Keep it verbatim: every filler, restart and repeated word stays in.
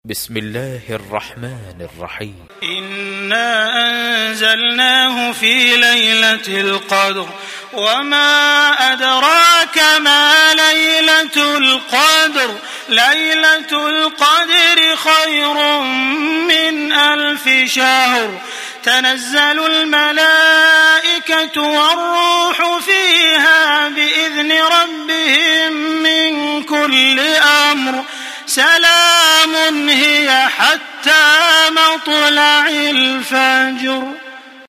بسم الله الرحمن الرحيم. إنا أنزلناه في ليلة القدر وما أدراك ما ليلة القدر ليلة القدر خير من ألف شهر تنزل الملائكة والروح فيها بإذن ربهم من كل أمر سلام هي حتى مطلع الفجر.